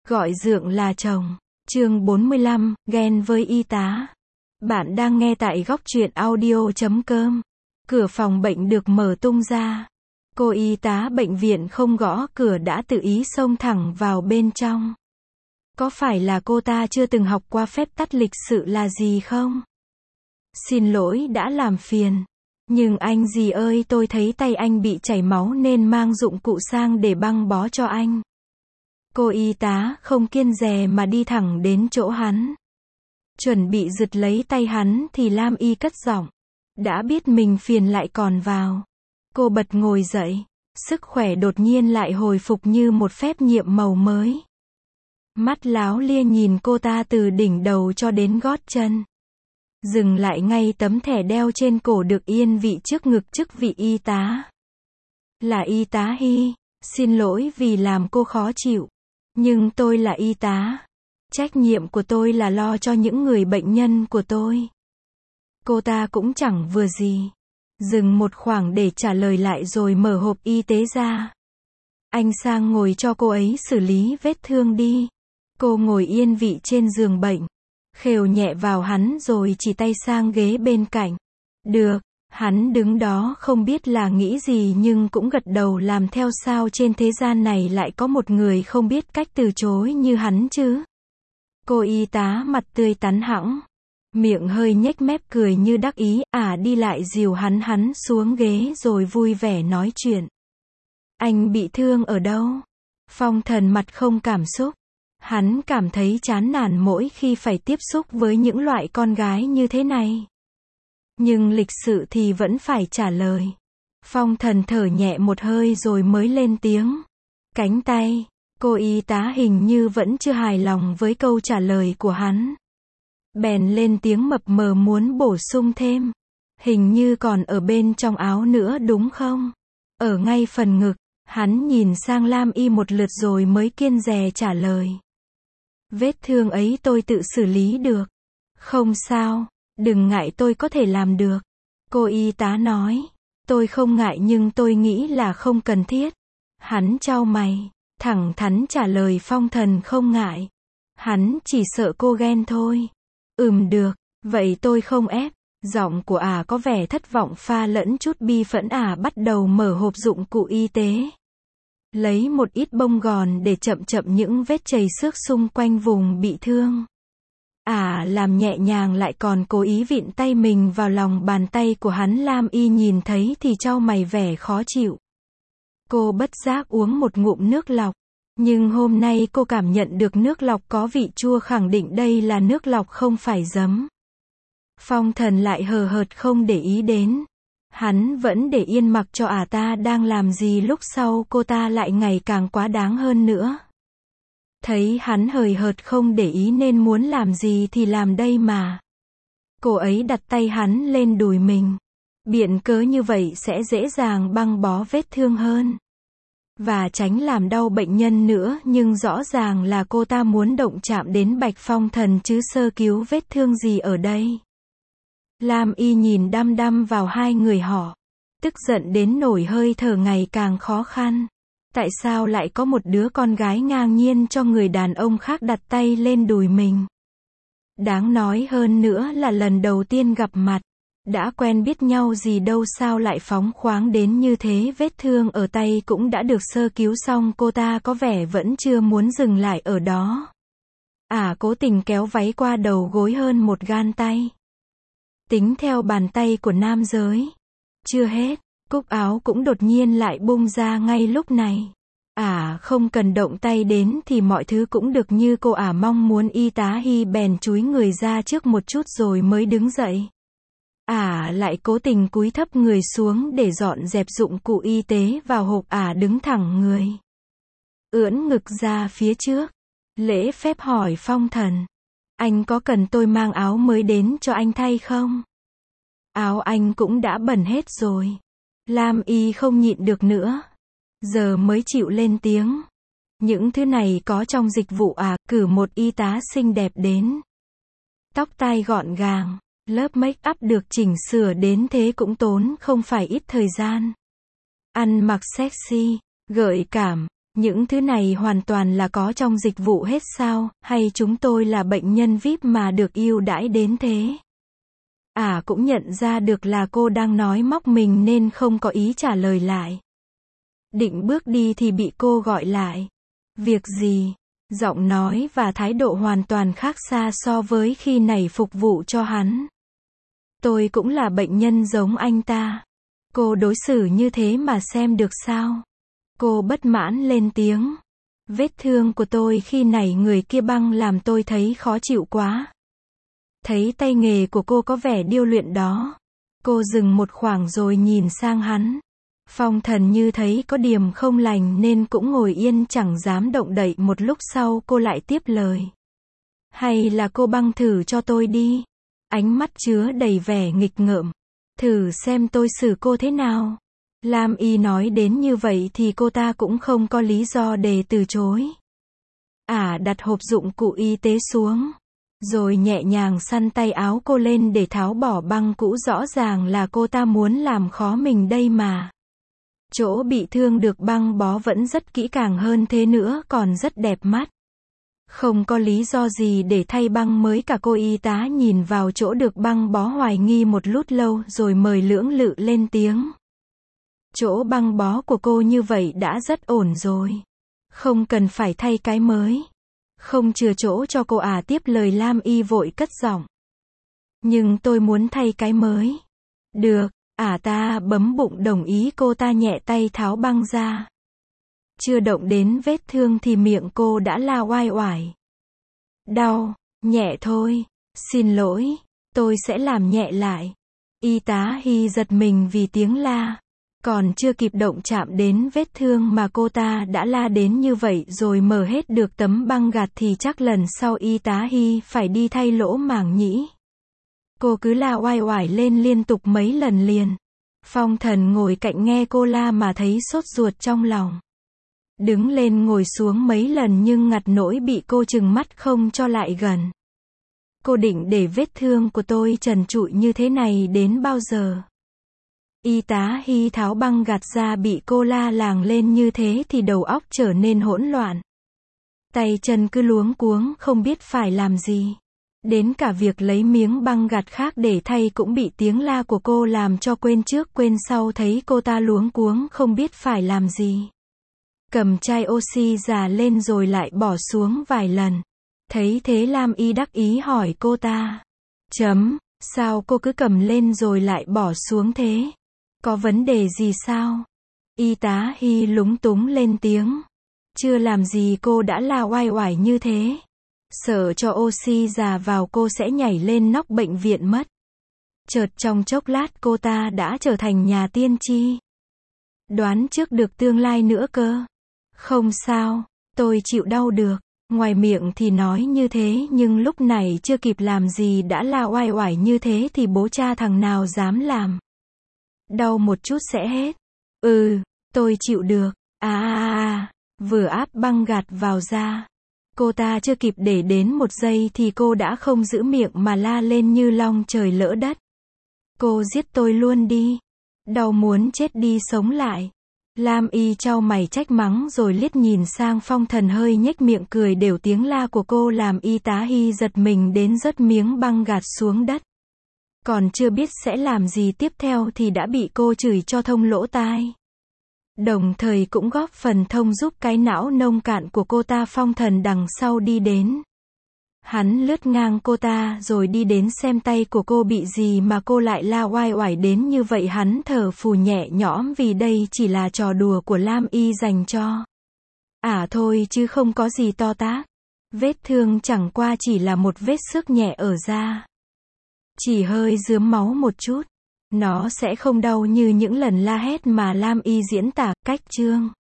Gọi dượng là chồng. Chương 45, ghen với y tá. Bạn đang nghe tại góc truyện audio.com. Cửa phòng bệnh được mở tung ra. Cô y tá bệnh viện không gõ cửa đã tự ý xông thẳng vào bên trong. Có phải là cô ta chưa từng học qua phép tắc lịch sự là gì không? Xin lỗi đã làm phiền. Nhưng anh gì ơi, tôi thấy tay anh bị chảy máu nên mang dụng cụ sang để băng bó cho anh. Cô y tá không kiêng dè mà đi thẳng đến chỗ hắn. Chuẩn bị giật lấy tay hắn thì Lam Y cất giọng. Đã biết mình phiền lại còn vào. Cô bật ngồi dậy. Sức khỏe đột nhiên lại hồi phục như một phép nhiệm màu mới. Mắt láo lia nhìn cô ta từ đỉnh đầu cho đến gót chân. Dừng lại ngay tấm thẻ đeo trên cổ được yên vị trước ngực chức vị y tá. Là y tá Hy. Xin lỗi vì làm cô khó chịu. Nhưng tôi là y tá. Trách nhiệm của tôi là lo cho những người bệnh nhân của tôi. Cô ta cũng chẳng vừa gì. Dừng một khoảng để trả lời lại rồi mở hộp y tế ra. Anh sang ngồi cho cô ấy xử lý vết thương đi. Cô ngồi yên vị trên giường bệnh. Khều nhẹ vào hắn rồi chỉ tay sang ghế bên cạnh. Được. Hắn đứng đó không biết là nghĩ gì nhưng cũng gật đầu làm theo. Sao trên thế gian này lại có một người không biết cách từ chối như hắn chứ? Cô y tá mặt tươi tắn hẳn. Miệng hơi nhếch mép cười như đắc ý, đi lại dìu hắn xuống ghế rồi vui vẻ nói chuyện. Anh bị thương ở đâu? Phong Thần mặt không cảm xúc. Hắn cảm thấy chán nản mỗi khi phải tiếp xúc với những loại con gái như thế này. Nhưng lịch sự thì vẫn phải trả lời. Phong Thần thở nhẹ một hơi rồi mới lên tiếng. Cánh tay. Cô y tá hình như vẫn chưa hài lòng với câu trả lời của hắn. Bèn lên tiếng mập mờ muốn bổ sung thêm. Hình như còn ở bên trong áo nữa đúng không? Ở ngay phần ngực. Hắn nhìn sang Lam Y một lượt rồi mới kiêng dè trả lời. Vết thương ấy tôi tự xử lý được. Không sao. Đừng ngại, tôi có thể làm được. Cô y tá nói. Tôi không ngại nhưng tôi nghĩ là không cần thiết. Hắn chau mày. Thẳng thắn trả lời. Phong Thần không ngại. Hắn chỉ sợ cô ghen thôi. Được. Vậy tôi không ép. Giọng của có vẻ thất vọng pha lẫn chút bi phẫn. Bắt đầu mở hộp dụng cụ y tế. Lấy một ít bông gòn để chậm những vết chảy xước xung quanh vùng bị thương. Làm nhẹ nhàng lại còn cố ý vịn tay mình vào lòng bàn tay của hắn. Lam Y nhìn thấy thì chau mày vẻ khó chịu. Cô bất giác uống một ngụm nước lọc. Nhưng hôm nay cô cảm nhận được nước lọc có vị chua, khẳng định đây là nước lọc không phải giấm. Phong Thần lại hờ hợt không để ý đến. Hắn vẫn để yên mặc cho ta đang làm gì. Lúc sau cô ta lại ngày càng quá đáng hơn nữa. Thấy hắn hời hợt không để ý nên muốn làm gì thì làm đây mà. Cô ấy đặt tay hắn lên đùi mình. Biện cớ như vậy sẽ dễ dàng băng bó vết thương hơn. Và tránh làm đau bệnh nhân nữa. Nhưng rõ ràng là cô ta muốn động chạm đến Bạch Phong Thần chứ sơ cứu vết thương gì ở đây. Lam Y nhìn đăm đăm vào hai người họ. Tức giận đến nổi hơi thở ngày càng khó khăn. Tại sao lại có một đứa con gái ngang nhiên cho người đàn ông khác đặt tay lên đùi mình? Đáng nói hơn nữa là lần đầu tiên gặp mặt. Đã quen biết nhau gì đâu, sao lại phóng khoáng đến như thế? Vết thương ở tay cũng đã được sơ cứu xong. Cô ta có vẻ vẫn chưa muốn dừng lại ở đó. Cố tình kéo váy qua đầu gối hơn một gan tay. Tính theo bàn tay của nam giới. Chưa hết, cúc áo cũng đột nhiên lại bung ra ngay lúc này. Không cần động tay đến thì mọi thứ cũng được như cô mong muốn. Y tá Hy bèn chúi người ra trước một chút rồi mới đứng dậy. Lại cố tình cúi thấp người xuống để dọn dẹp dụng cụ y tế vào hộp. Đứng thẳng người. Ưỡn ngực ra phía trước. Lễ phép hỏi Phong Thần. Anh có cần tôi mang áo mới đến cho anh thay không? Áo anh cũng đã bẩn hết rồi. Lam Y không nhịn được nữa. Giờ mới chịu lên tiếng. Những thứ này có trong dịch vụ cử một y tá xinh đẹp đến. Tóc tai gọn gàng. Lớp make up được chỉnh sửa đến thế cũng tốn không phải ít thời gian. Ăn mặc sexy, gợi cảm. Những thứ này hoàn toàn là có trong dịch vụ hết sao, hay chúng tôi là bệnh nhân VIP mà được ưu đãi đến thế? Cũng nhận ra được là cô đang nói móc mình nên không có ý trả lời lại. Định bước đi thì bị cô gọi lại. Việc gì? Giọng nói và thái độ hoàn toàn khác xa so với khi nãy phục vụ cho hắn. Tôi cũng là bệnh nhân giống anh ta. Cô đối xử như thế mà xem được sao? Cô bất mãn lên tiếng. Vết thương của tôi khi nãy người kia băng làm tôi thấy khó chịu quá. Thấy tay nghề của cô có vẻ điêu luyện đó. Cô dừng một khoảng rồi nhìn sang hắn. Phong Thần như thấy có điểm không lành nên cũng ngồi yên chẳng dám động đậy. Một lúc sau cô lại tiếp lời. Hay là cô băng thử cho tôi đi. Ánh mắt chứa đầy vẻ nghịch ngợm. Thử xem tôi xử cô thế nào. Lam Y nói đến như vậy thì cô ta cũng không có lý do để từ chối. Đặt hộp dụng cụ y tế xuống. Rồi nhẹ nhàng xăn tay áo cô lên để tháo bỏ băng cũ, rõ ràng là cô ta muốn làm khó mình đây mà. Chỗ bị thương được băng bó vẫn rất kỹ càng hơn thế nữa, còn rất đẹp mắt. Không có lý do gì để thay băng mới cả. Cô y tá nhìn vào chỗ được băng bó hoài nghi một lúc lâu rồi mời lưỡng lự lên tiếng. Chỗ băng bó của cô như vậy đã rất ổn rồi. Không cần phải thay cái mới. Không chừa chỗ cho cô tiếp lời Lam Y vội cất giọng. Nhưng tôi muốn thay cái mới. Được, ta bấm bụng đồng ý. Cô ta nhẹ tay tháo băng ra. Chưa động đến vết thương thì miệng cô đã la oai oải. Đau, nhẹ thôi, xin lỗi, tôi sẽ làm nhẹ lại. Y tá Hy giật mình vì tiếng la. Còn chưa kịp động chạm đến vết thương mà cô ta đã la đến như vậy rồi mở hết được tấm băng gạt thì chắc lần sau y tá Hy phải đi thay lỗ màng nhĩ. Cô cứ la oai oải lên liên tục mấy lần liền. Phong Thần ngồi cạnh nghe cô la mà thấy sốt ruột trong lòng. Đứng lên ngồi xuống mấy lần nhưng ngặt nỗi bị cô trừng mắt không cho lại gần. Cô định để vết thương của tôi trần trụi như thế này đến bao giờ? Y tá Hy tháo băng gạt ra bị cô la làng lên như thế thì đầu óc trở nên hỗn loạn. Tay chân cứ luống cuống không biết phải làm gì. Đến cả việc lấy miếng băng gạt khác để thay cũng bị tiếng la của cô làm cho quên trước quên sau, thấy cô ta luống cuống không biết phải làm gì. Cầm chai oxy già lên rồi lại bỏ xuống vài lần. Thấy thế Lam Y đắc ý hỏi cô ta. Sao cô cứ cầm lên rồi lại bỏ xuống thế? Có vấn đề gì sao? Y tá Hy lúng túng lên tiếng. Chưa làm gì cô đã la oai oải như thế. Sợ cho oxy già vào cô sẽ nhảy lên nóc bệnh viện mất. Chợt trong chốc lát cô ta đã trở thành nhà tiên tri. Đoán trước được tương lai nữa cơ. Không sao, tôi chịu đau được. Ngoài miệng thì nói như thế nhưng lúc này chưa kịp làm gì đã la oai oải như thế thì bố cha thằng nào dám làm. Đau một chút sẽ hết. Tôi chịu được. Vừa áp băng gạt vào da. Cô ta chưa kịp để đến một giây thì cô đã không giữ miệng mà la lên như long trời lỡ đất. Cô giết tôi luôn đi. Đau muốn chết đi sống lại. Lam Y chau mày trách mắng rồi liếc nhìn sang Phong Thần hơi nhếch miệng cười đều. Tiếng la của cô làm y tá Hy giật mình đến rớt miếng băng gạt xuống đất. Còn chưa biết sẽ làm gì tiếp theo thì đã bị cô chửi cho thông lỗ tai. Đồng thời cũng góp phần thông giúp cái não nông cạn của cô ta. Phong Thần đằng sau đi đến. Hắn lướt ngang cô ta rồi đi đến xem tay của cô bị gì mà cô lại la oai oải đến như vậy. Hắn thở phù nhẹ nhõm vì đây chỉ là trò đùa của Lam Y dành cho. Thôi chứ không có gì to tát. Vết thương chẳng qua chỉ là một vết xước nhẹ ở da. Chỉ hơi rướm máu một chút. Nó sẽ không đau như những lần la hét mà Lam Y diễn tả. Cách chương